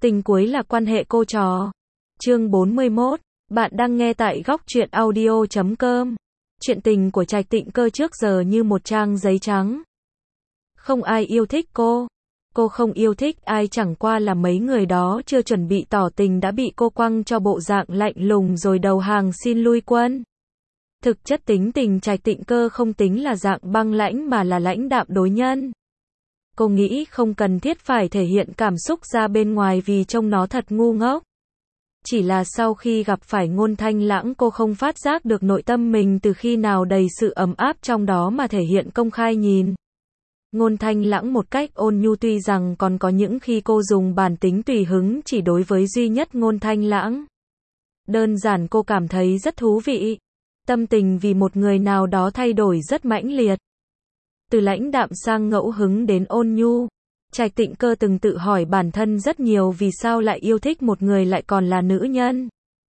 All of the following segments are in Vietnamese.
Tình cuối là quan hệ cô trò. Chương 41. Bạn đang nghe tại góc truyện audio.com. Chuyện tình của Trạch Tịnh Cơ trước giờ như một trang giấy trắng. Không ai yêu thích cô. Cô không yêu thích ai, chẳng qua là mấy người đó chưa chuẩn bị tỏ tình đã bị cô quăng cho bộ dạng lạnh lùng rồi đầu hàng xin lui quân. Thực chất tính tình Trạch Tịnh Cơ không tính là dạng băng lãnh mà là lãnh đạm đối nhân. Cô nghĩ không cần thiết phải thể hiện cảm xúc ra bên ngoài vì trông nó thật ngu ngốc. Chỉ là sau khi gặp phải Ngôn Thanh Lãng cô không phát giác được nội tâm mình từ khi nào đầy sự ấm áp trong đó mà thể hiện công khai nhìn. Ngôn Thanh Lãng một cách ôn nhu, tuy rằng còn có những khi cô dùng bản tính tùy hứng chỉ đối với duy nhất Ngôn Thanh Lãng. Đơn giản cô cảm thấy rất thú vị. Tâm tình vì một người nào đó thay đổi rất mãnh liệt. Từ lãnh đạm sang ngẫu hứng đến ôn nhu. Trạch Tịnh Cơ từng tự hỏi bản thân rất nhiều vì sao lại yêu thích một người lại còn là nữ nhân.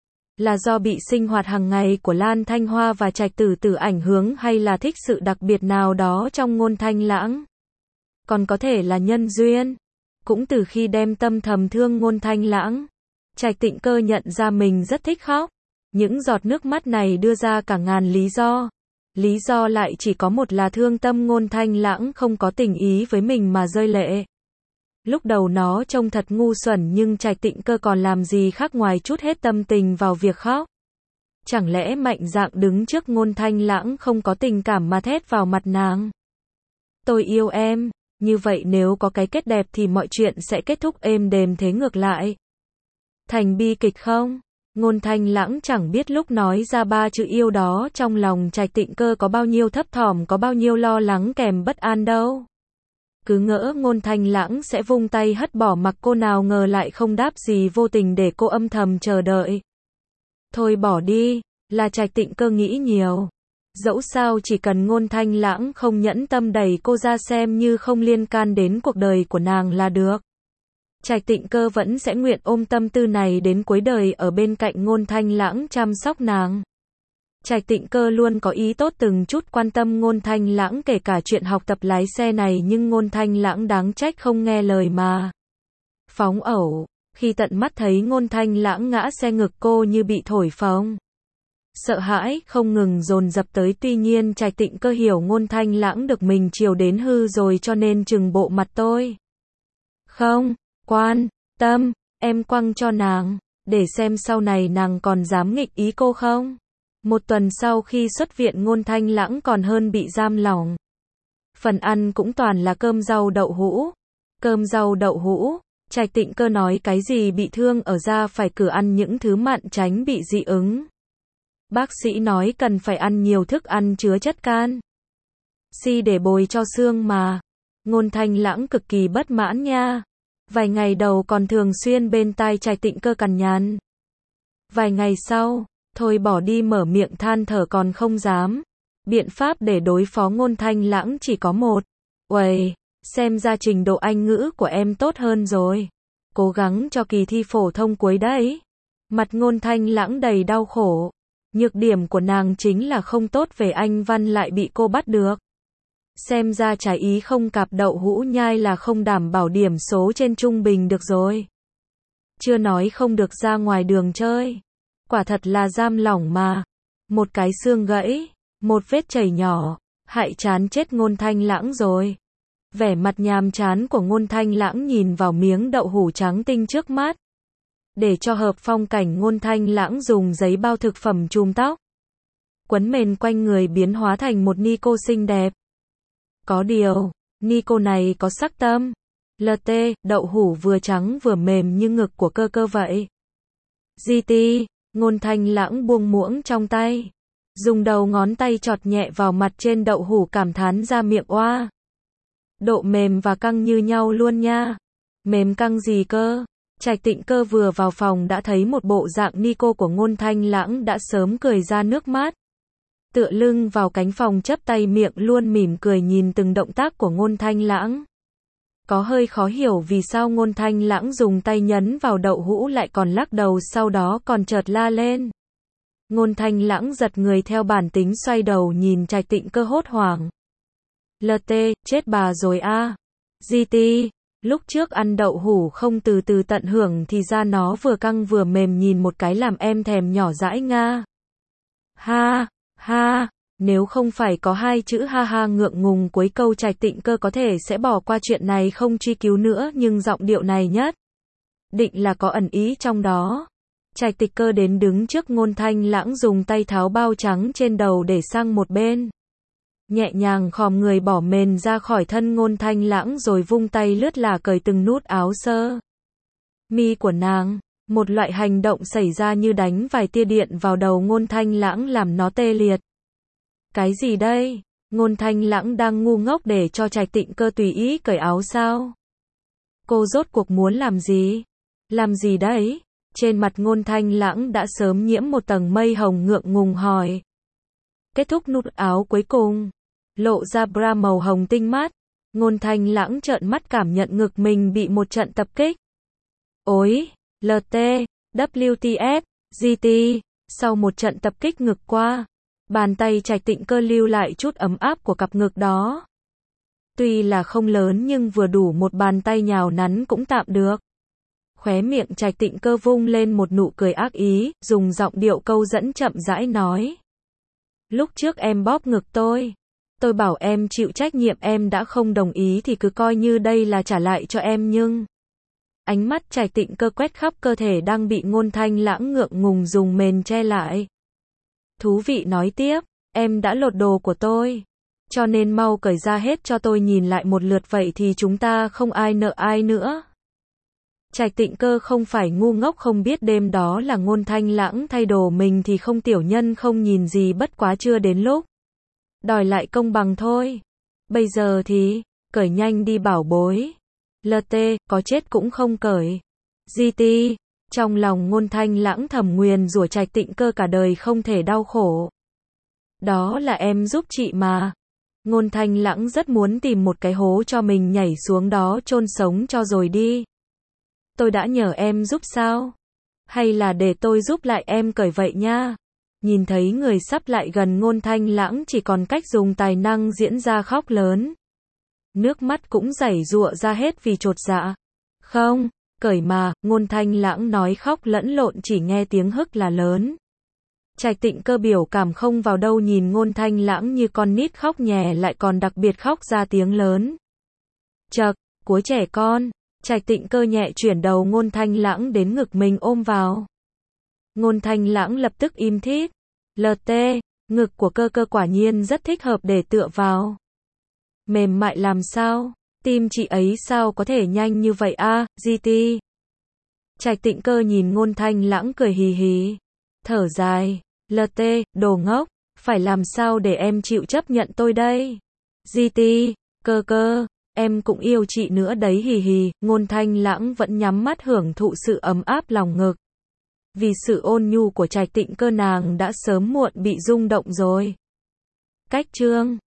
Là do bị sinh hoạt hàng ngày của Lan Thanh Hoa và Trạch Tử Tử ảnh hưởng hay là thích sự đặc biệt nào đó trong Ngôn Thanh Lãng? Còn có thể là nhân duyên. Cũng từ khi đem tâm thầm thương Ngôn Thanh Lãng, Trạch Tịnh Cơ nhận ra mình rất thích khóc. Những giọt nước mắt này đưa ra cả ngàn lý do. Lý do lại chỉ có một là thương tâm Ngôn Thanh Lãng không có tình ý với mình mà rơi lệ. Lúc đầu nó trông thật ngu xuẩn nhưng Trạch Tịnh Cơ còn làm gì khác ngoài trút hết tâm tình vào việc khóc. Chẳng lẽ mạnh dạn đứng trước Ngôn Thanh Lãng không có tình cảm mà thét vào mặt nàng? Tôi yêu em, như vậy nếu có cái kết đẹp thì mọi chuyện sẽ kết thúc êm đềm, thế ngược lại thành bi kịch không? Ngôn Thanh Lãng chẳng biết lúc nói ra ba chữ yêu đó trong lòng Trạch Tịnh Cơ có bao nhiêu thấp thỏm, có bao nhiêu lo lắng kèm bất an đâu. Cứ ngỡ Ngôn Thanh Lãng sẽ vung tay hất bỏ mặc cô, nào ngờ lại không đáp gì, vô tình để cô âm thầm chờ đợi. Thôi bỏ đi, là Trạch Tịnh Cơ nghĩ nhiều. Dẫu sao chỉ cần Ngôn Thanh Lãng không nhẫn tâm đẩy cô ra, xem như không liên can đến cuộc đời của nàng là được. Trạch Tịnh Cơ vẫn sẽ nguyện ôm tâm tư này đến cuối đời ở bên cạnh Ngôn Thanh Lãng chăm sóc nàng. Trạch Tịnh Cơ luôn có ý tốt từng chút quan tâm Ngôn Thanh Lãng, kể cả chuyện học tập lái xe này, nhưng Ngôn Thanh Lãng đáng trách không nghe lời mà phóng ẩu. Khi tận mắt thấy Ngôn Thanh Lãng ngã xe, ngực cô như bị thổi phồng. Sợ hãi không ngừng dồn dập tới, tuy nhiên Trạch Tịnh Cơ hiểu Ngôn Thanh Lãng được mình chiều đến hư rồi cho nên trừng bộ mặt tôi. Không quan tâm, em quăng cho nàng, để xem sau này nàng còn dám nghịch ý cô không. Một tuần sau khi xuất viện, Ngôn Thanh Lãng còn hơn bị giam lỏng. Phần ăn cũng toàn là cơm rau đậu hũ. Cơm rau đậu hũ, Trạch Tịnh Cơ nói cái gì bị thương ở da phải cử ăn những thứ mặn tránh bị dị ứng. Bác sĩ nói cần phải ăn nhiều thức ăn chứa chất can si để bồi cho xương mà. Ngôn Thanh Lãng cực kỳ bất mãn nha. Vài ngày đầu còn thường xuyên bên tai Trạch Tịnh Cơ cằn nhằn. Vài ngày sau, thôi bỏ đi, mở miệng than thở còn không dám. Biện pháp để đối phó Ngôn Thanh Lãng chỉ có một. Uầy, xem ra trình độ Anh ngữ của em tốt hơn rồi. Cố gắng cho kỳ thi phổ thông cuối đấy. Mặt Ngôn Thanh Lãng đầy đau khổ. Nhược điểm của nàng chính là không tốt về Anh văn lại bị cô bắt được. Xem ra trái ý không cạp đậu hũ nhai là không đảm bảo điểm số trên trung bình được rồi. Chưa nói không được ra ngoài đường chơi. Quả thật là giam lỏng mà. Một cái xương gãy, một vết chảy nhỏ, hại chán chết Ngôn Thanh Lãng rồi. Vẻ mặt nhàm chán của Ngôn Thanh Lãng nhìn vào miếng đậu hũ trắng tinh trước mắt. Để cho hợp phong cảnh, Ngôn Thanh Lãng dùng giấy bao thực phẩm chùm tóc, quấn mền quanh người, biến hóa thành một ni cô xinh đẹp. Có điều, ni cô này có sắc tâm. LT, đậu hũ vừa trắng vừa mềm như ngực của Cơ Cơ vậy. GT, Ngôn Thanh Lãng buông muỗng trong tay, dùng đầu ngón tay chọt nhẹ vào mặt trên đậu hũ, cảm thán ra miệng oa. Độ mềm và căng như nhau luôn nha. Mềm căng gì cơ? Trạch Tịnh Cơ vừa vào phòng đã thấy một bộ dạng ni cô của Ngôn Thanh Lãng, đã sớm cười ra nước mắt. Tựa lưng vào cánh phòng, chắp tay, miệng luôn mỉm cười nhìn từng động tác của Ngôn Thanh Lãng. Có hơi khó hiểu vì sao Ngôn Thanh Lãng dùng tay nhấn vào đậu hũ lại còn lắc đầu, sau đó còn chợt la lên. Ngôn Thanh Lãng giật người, theo bản tính xoay đầu nhìn Trạch Tịnh Cơ hốt hoảng. LT, chết bà rồi a. GT, Lúc trước ăn đậu hũ không từ từ tận hưởng thì ra nó vừa căng vừa mềm, nhìn một cái làm em thèm nhỏ dãi nga. Ha, ha, nếu không phải có hai chữ ha ha ngượng ngùng cuối câu, Trạch Tịnh Cơ có thể sẽ bỏ qua chuyện này không truy cứu nữa, nhưng giọng điệu này nhất định là có ẩn ý trong đó. Trạch Tịnh Cơ đến đứng trước Ngôn Thanh Lãng, dùng tay tháo bao trắng trên đầu để sang một bên. Nhẹ nhàng khom người bỏ mền ra khỏi thân Ngôn Thanh Lãng rồi vung tay lướt là cởi từng nút áo sơ mi của nàng. Một loại hành động xảy ra như đánh vài tia điện vào đầu Ngôn Thanh Lãng làm nó tê liệt. Cái gì đây? Ngôn Thanh Lãng đang ngu ngốc để cho Trạch Tịnh Cơ tùy ý cởi áo sao? Cô rốt cuộc muốn làm gì? Làm gì đấy? Trên mặt Ngôn Thanh Lãng đã sớm nhiễm một tầng mây hồng, ngượng ngùng hỏi. Kết thúc nút áo cuối cùng, lộ ra bra màu hồng tinh mát. Ngôn Thanh Lãng trợn mắt cảm nhận ngực mình bị một trận tập kích. Ối, LT, WTF, GT, sau một trận tập kích ngực qua, bàn tay Trạch Tịnh Cơ lưu lại chút ấm áp của cặp ngực đó. Tuy là không lớn nhưng vừa đủ một bàn tay nhào nắn cũng tạm được. Khóe miệng Trạch Tịnh Cơ vung lên một nụ cười ác ý, dùng giọng điệu câu dẫn chậm rãi nói. Lúc trước em bóp ngực tôi bảo em chịu trách nhiệm, em đã không đồng ý thì cứ coi như đây là trả lại cho em, nhưng... Ánh mắt Trạch Tịnh Cơ quét khắp cơ thể đang bị Ngôn Thanh Lãng ngượng ngùng dùng mền che lại. Thú vị nói tiếp, em đã lột đồ của tôi, cho nên mau cởi ra hết cho tôi nhìn lại một lượt, vậy thì chúng ta không ai nợ ai nữa. Trạch Tịnh Cơ không phải ngu ngốc, không biết đêm đó là Ngôn Thanh Lãng thay đồ mình thì không, tiểu nhân không nhìn gì, bất quá chưa đến lúc đòi lại công bằng thôi. Bây giờ thì, cởi nhanh đi bảo bối. LT, có chết cũng không cởi. GT, trong lòng Ngôn Thanh Lãng thầm nguyền rủa Trạch Tịnh Cơ cả đời không thể đau khổ. Đó là em giúp chị mà. Ngôn Thanh Lãng rất muốn tìm một cái hố cho mình nhảy xuống đó chôn sống cho rồi đi. Tôi đã nhờ em giúp sao? Hay là để tôi giúp lại em cởi vậy nha? Nhìn thấy người sắp lại gần, Ngôn Thanh Lãng chỉ còn cách dùng tài năng diễn ra khóc lớn. Nước mắt cũng giảy giụa ra hết vì chột dạ. Không, cởi mà, Ngôn Thanh Lãng nói, khóc lẫn lộn chỉ nghe tiếng hức là lớn. Trạch Tịnh Cơ biểu cảm không vào đâu, nhìn Ngôn Thanh Lãng như con nít khóc nhè, lại còn đặc biệt khóc ra tiếng lớn. Chậc, của trẻ con. Trạch Tịnh Cơ nhẹ chuyển đầu Ngôn Thanh Lãng đến ngực mình ôm vào. Ngôn Thanh Lãng lập tức im thít. LT, ngực của Cơ Cơ quả nhiên rất thích hợp để tựa vào. Mềm mại làm sao? Tim chị ấy sao có thể nhanh như vậy a? GT. Trạch Tịnh Cơ nhìn Ngôn Thanh Lãng cười hì hì. Thở dài. LT, đồ ngốc. Phải làm sao để em chịu chấp nhận tôi đây? GT. Cơ Cơ, em cũng yêu chị nữa đấy, hì hì. Ngôn Thanh Lãng vẫn nhắm mắt hưởng thụ sự ấm áp lòng ngực. Vì sự ôn nhu của Trạch Tịnh Cơ, nàng đã sớm muộn bị rung động rồi. Cách chương